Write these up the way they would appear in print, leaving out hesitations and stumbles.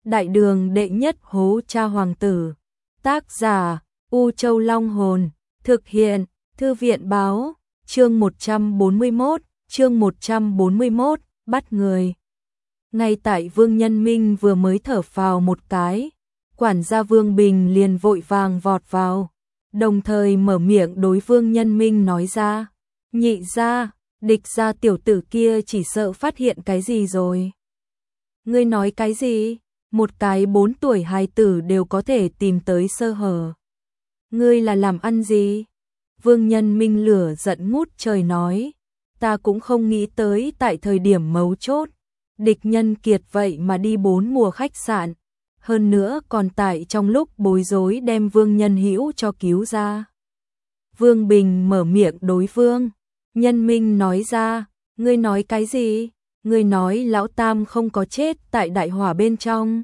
Đại đường đệ nhất hố cha hoàng tử. Tác giả U Châu Long Hồn. Thực hiện Thư viện Báo. Chương 141, bắt người. Ngay tại Vương Nhân Minh vừa mới thở phào một cái, quản gia Vương Bình liền vội vàng vọt vào, đồng thời mở miệng đối Vương Nhân Minh nói ra: "Nhị gia, Địch gia tiểu tử kia chỉ sợ phát hiện cái gì rồi." "Ngươi nói cái gì? Một cái 4 tuổi hài tử đều có thể tìm tới sơ hở. Ngươi là làm ăn gì?" Vương Nhân Minh lửa giận ngút trời nói: "Ta cũng không nghĩ tới tại thời điểm mấu chốt, địch nhân kiệt vậy mà đi 4 mùa khách sạn, hơn nữa còn tại trong lúc bối rối đem Vương Nhân Hữu cho cứu ra." Vương Bình mở miệng đối Vương Nhân Minh nói ra: "Ngươi nói cái gì? Ngươi nói lão tam không có chết tại đại hỏa bên trong.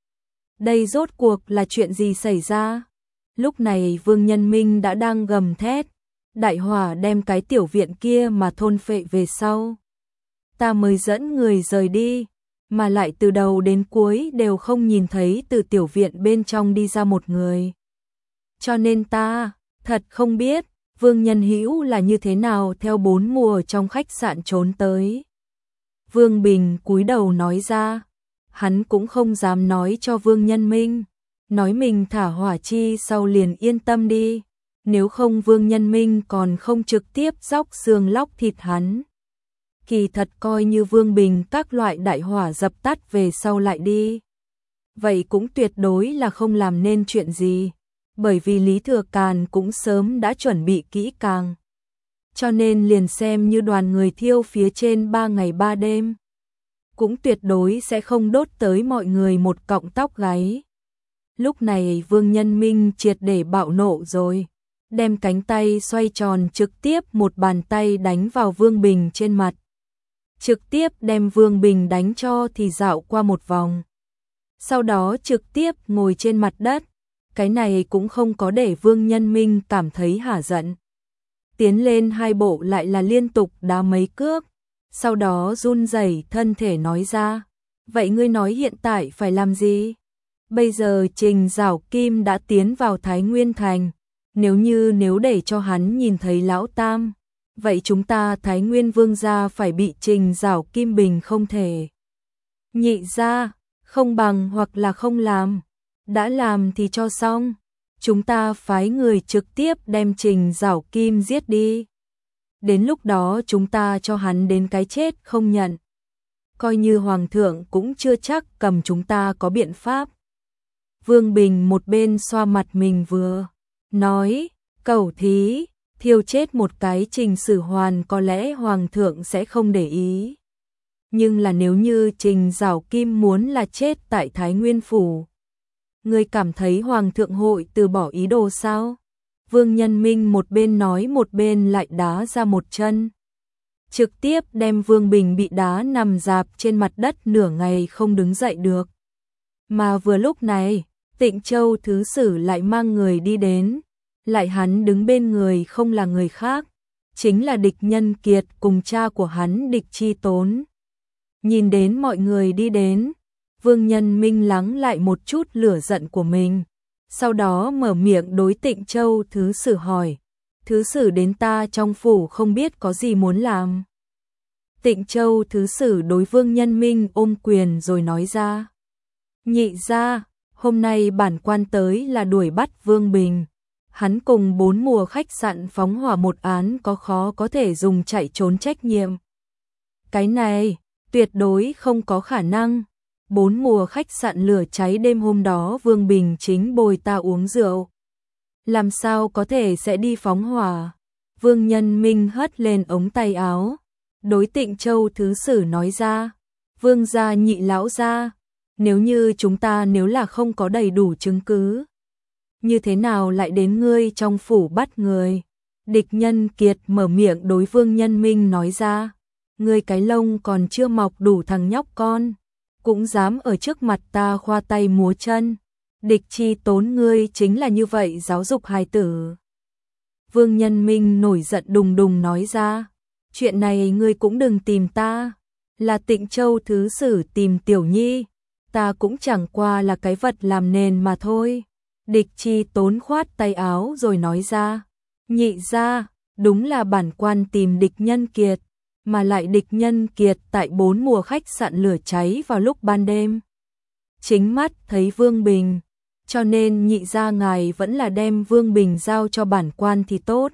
Đây rốt cuộc là chuyện gì xảy ra?" Lúc này Vương Nhân Minh đã đang gầm thét: "Đại hỏa đem cái tiểu viện kia mà thôn phệ về sau, ta mới dẫn người rời đi, mà lại từ đầu đến cuối đều không nhìn thấy từ tiểu viện bên trong đi ra một người. Cho nên ta thật không biết Vương Nhân Hữu là như thế nào theo 4 mùa trong khách sạn trốn tới." Vương Bình cúi đầu nói ra, hắn cũng không dám nói cho Vương Nhân Minh, nói mình thả hỏa chi sau liền yên tâm đi, nếu không Vương Nhân Minh còn không trực tiếp róc xương lóc thịt hắn. Kỳ thật coi như Vương Bình các loại đại hỏa dập tắt về sau lại đi, vậy cũng tuyệt đối là không làm nên chuyện gì, bởi vì Lý Thừa Càn cũng sớm đã chuẩn bị kỹ càng. Cho nên liền xem như đoàn người thiêu phía trên 3 ngày 3 đêm, cũng tuyệt đối sẽ không đốt tới mọi người một cọng tóc gáy. Lúc này Vương Nhân Minh triệt để bạo nộ rồi, đem cánh tay xoay tròn trực tiếp một bàn tay đánh vào Vương Bình trên mặt, trực tiếp đem Vương Bình đánh cho thì dạo qua một vòng, sau đó trực tiếp ngồi trên mặt đất. Cái này cũng không có để Vương Nhân Minh cảm thấy hả giận, tiến lên hai bộ lại là liên tục đá mấy cước, sau đó run rẩy thân thể nói ra: "Vậy ngươi nói hiện tại phải làm gì? Bây giờ Trình Giảo Kim đã tiến vào Thái Nguyên Thành, nếu để cho hắn nhìn thấy lão tam, vậy chúng ta Thái Nguyên Vương gia phải bị Trình Giảo Kim bình không thể. Nhị gia, không bằng hoặc là không làm, đã làm thì cho xong, chúng ta phái người trực tiếp đem Trình Giảo Kim giết đi. Đến lúc đó chúng ta cho hắn đến cái chết không nhận. Coi như hoàng thượng cũng chưa chắc cầm chúng ta có biện pháp." Vương Bình một bên xoa mặt mình vừa nói: "Cẩu thí, thiêu chết một cái Trình Sử Hoàn có lẽ hoàng thượng sẽ không để ý. Nhưng là nếu như Trình Giảo Kim muốn là chết tại Thái Nguyên Phủ, ngươi cảm thấy hoàng thượng hội từ bỏ ý đồ sao?" Vương Nhân Minh một bên nói một bên lại đá ra một chân, trực tiếp đem Vương Bình bị đá nằm rạp trên mặt đất nửa ngày không đứng dậy được. Mà vừa lúc này, Tịnh Châu thứ sử lại mang người đi đến, lại hắn đứng bên người không là người khác, chính là Địch Nhân Kiệt cùng cha của hắn Địch Chi Tốn. Nhìn đến mọi người đi đến, Vương Nhân Minh lắng lại một chút lửa giận của mình, sau đó mở miệng đối Tịnh Châu thứ sử hỏi: "Thứ sử đến ta trong phủ không biết có gì muốn làm?" Tịnh Châu thứ sử đối Vương Nhân Minh ôm quyền rồi nói ra: "Nhị gia, hôm nay bản quan tới là đuổi bắt Vương Bình. Hắn cùng 4 mùa khách sạn phóng hỏa một án có khó có thể dùng chạy trốn trách nhiệm. Cái này tuyệt đối không có khả năng. 4 mùa khách sạn lửa cháy đêm hôm đó Vương Bình chính bồi ta uống rượu, làm sao có thể sẽ đi phóng hỏa?" Vương Nhân Minh hất lên ống tay áo, đối Tịnh Châu thứ sử nói ra: "Vương gia nhị lão gia, nếu như chúng ta nếu là không có đầy đủ chứng cứ, như thế nào lại đến ngươi trong phủ bắt người?" Địch Nhân Kiệt mở miệng đối Vương Nhân Minh nói ra: "Ngươi cái lông còn chưa mọc đủ thằng nhóc con, cũng dám ở trước mặt ta khoa tay múa chân. Địch Chi Tốn ngươi chính là như vậy giáo dục hài tử?" Vương Nhân Minh nổi giận đùng đùng nói ra: "Chuyện này ngươi cũng đừng tìm ta, là Tịnh Châu thứ sử tìm Tiểu Nhi, ta cũng chẳng qua là cái vật làm nền mà thôi. Địch Chi Tốn khoát tay áo rồi nói ra, nhị gia, đúng là bản quan tìm địch nhân kiệt, mà lại địch nhân kiệt tại 4 mùa khách sạn lửa cháy vào lúc ban đêm. Chính mắt thấy Vương Bình, cho nên nhị gia ngài vẫn là đem Vương Bình giao cho bản quan thì tốt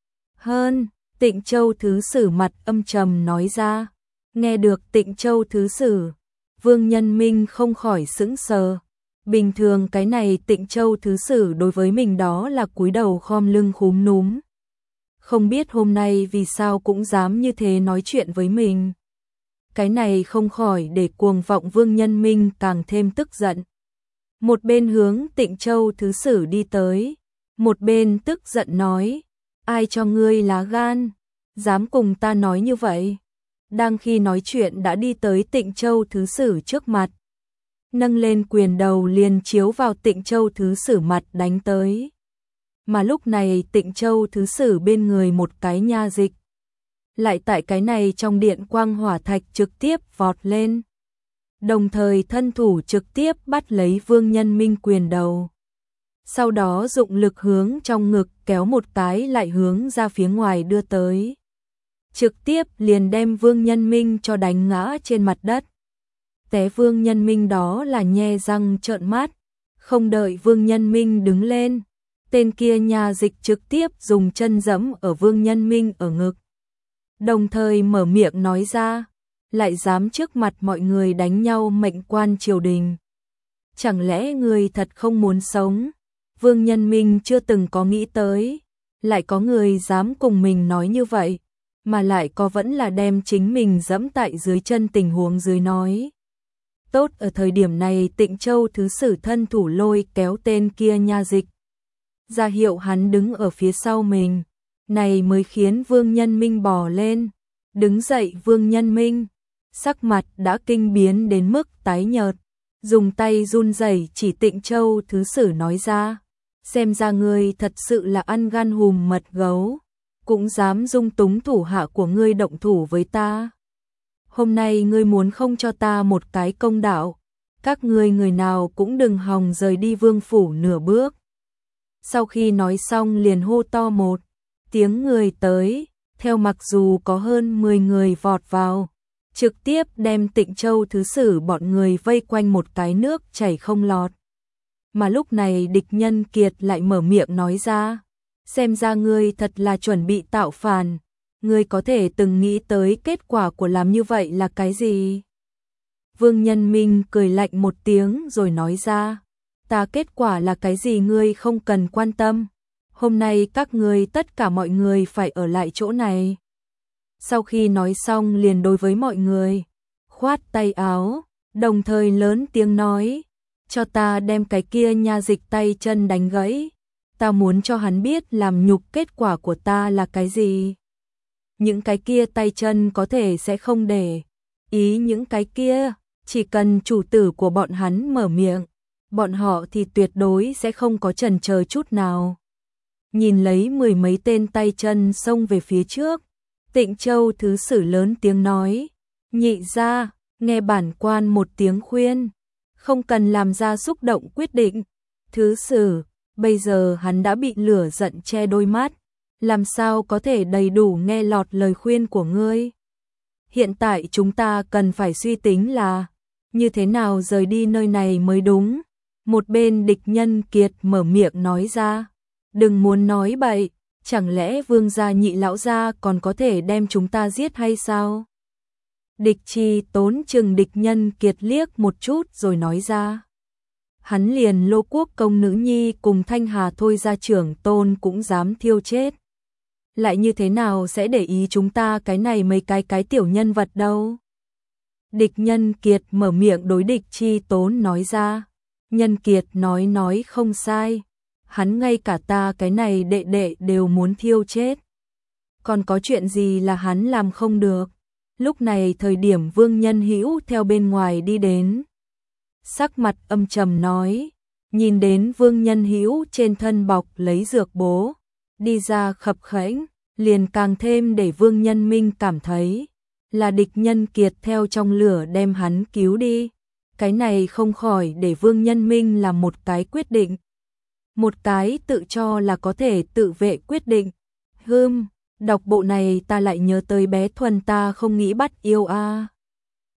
hơn. Tịnh Châu Thứ Sử mặt âm trầm nói ra. Nghe được Tịnh Châu Thứ Sử, Vương Nhân Minh không khỏi sững sờ. Bình thường cái này Tịnh Châu Thứ Sử đối với mình đó là cúi đầu khom lưng khúm núm. Không biết hôm nay vì sao cũng dám như thế nói chuyện với mình. Cái này không khỏi để cuồng vọng Vương Nhân Minh càng thêm tức giận. Một bên hướng Tịnh Châu Thứ Sử đi tới, một bên tức giận nói, ai cho ngươi lá gan, dám cùng ta nói như vậy. Đang khi nói chuyện đã đi tới Tịnh Châu Thứ Sử trước mặt, nâng lên quyền đầu liền chiếu vào Tịnh Châu Thứ Sử mặt đánh tới. Mà lúc này Tịnh Châu Thứ Sử bên người một cái nha dịch, lại tại cái này trong điện quang hỏa thạch trực tiếp vọt lên, đồng thời thân thủ trực tiếp bắt lấy Vương Nhân Minh quyền đầu. Sau đó dụng lực hướng trong ngực kéo một cái lại hướng ra phía ngoài đưa tới. Trực tiếp liền đem Vương Nhân Minh cho đánh ngã trên mặt đất. Té Vương Nhân Minh đó là nhe răng trợn mắt, không đợi Vương Nhân Minh đứng lên, tên kia nhà dịch trực tiếp dùng chân giẫm ở Vương Nhân Minh ở ngực. Đồng thời mở miệng nói ra, lại dám trước mặt mọi người đánh nhau mệnh quan triều đình. Chẳng lẽ người thật không muốn sống? Vương Nhân Minh chưa từng có nghĩ tới, lại có người dám cùng mình nói như vậy, mà lại có vẫn là đem chính mình giẫm tại dưới chân tình huống dưới nói. Tốt ở thời điểm này Tịnh Châu Thứ Sử thân thủ lôi kéo tên kia nha dịch, ra hiệu hắn đứng ở phía sau mình, này mới khiến Vương Nhân Minh bò lên. Đứng dậy Vương Nhân Minh, sắc mặt đã kinh biến đến mức tái nhợt, dùng tay run rẩy chỉ Tịnh Châu Thứ Sử nói ra, xem ra ngươi thật sự là ăn gan hùm mật gấu, cũng dám dung túng thủ hạ của ngươi động thủ với ta. Hôm nay ngươi muốn không cho ta một cái công đạo, các ngươi người nào cũng đừng hòng rời đi vương phủ nửa bước. Sau khi nói xong liền hô to một tiếng người tới, theo mặc dù có hơn 10 người vọt vào, trực tiếp đem Tịnh Châu Thứ Sử bọn người vây quanh một cái nước chảy không lọt. Mà lúc này địch nhân kiệt lại mở miệng nói ra, xem ra ngươi thật là chuẩn bị tạo phản, ngươi có thể từng nghĩ tới kết quả của làm như vậy là cái gì? Vương Nhân Minh cười lạnh một tiếng rồi nói ra, ta kết quả là cái gì ngươi không cần quan tâm, hôm nay các ngươi tất cả mọi người phải ở lại chỗ này. Sau khi nói xong liền đối với mọi người, khoát tay áo, đồng thời lớn tiếng nói, cho ta đem cái kia nha dịch tay chân đánh gãy, ta muốn cho hắn biết làm nhục kết quả của ta là cái gì. Những cái kia tay chân có thể sẽ không để ý những cái kia, chỉ cần chủ tử của bọn hắn mở miệng, bọn họ thì tuyệt đối sẽ không có chần chờ chút nào. Nhìn lấy 10 mấy tên tay chân xông về phía trước, Tịnh Châu Thứ Sử lớn tiếng nói, nhị gia, nghe bản quan một tiếng khuyên, không cần làm ra xúc động quyết định. Thứ Sử, bây giờ hắn đã bị lửa giận che đôi mắt, làm sao có thể đầy đủ nghe lọt lời khuyên của ngươi. Hiện tại chúng ta cần phải suy tính là như thế nào rời đi nơi này mới đúng. Một bên địch nhân kiệt mở miệng nói ra, đừng muốn nói bậy, chẳng lẽ Vương gia nhị lão gia còn có thể đem chúng ta giết hay sao? Địch Chi Tốn chừng địch nhân kiệt liếc một chút rồi nói ra, hắn liền Lô Quốc công nữ nhi cùng Thanh Hà Thôi gia trưởng tôn cũng dám thiêu chết, lại như thế nào sẽ để ý chúng ta cái này mấy cái tiểu nhân vật đâu? Địch nhân kiệt mở miệng đối địch Chi Tốn nói ra, nhân kiệt nói không sai, hắn ngay cả ta cái này đệ đệ đều muốn thiêu chết, còn có chuyện gì là hắn làm không được? Lúc này thời điểm Vương Nhân Hữu theo bên ngoài đi đến, sắc mặt âm trầm nói, nhìn đến Vương Nhân Hữu trên thân bọc lấy dược bố, đi ra khập khẽnh, liền càng thêm để Vương Nhân Minh cảm thấy là địch nhân kiệt theo trong lửa đem hắn cứu đi. cái này không khỏi để Vương Nhân Minh làm một cái quyết định. Một cái tự cho là có thể tự vệ quyết định. Đọc bộ này ta lại nhớ tới bé Thuần ta không nghĩ bắt yêu a.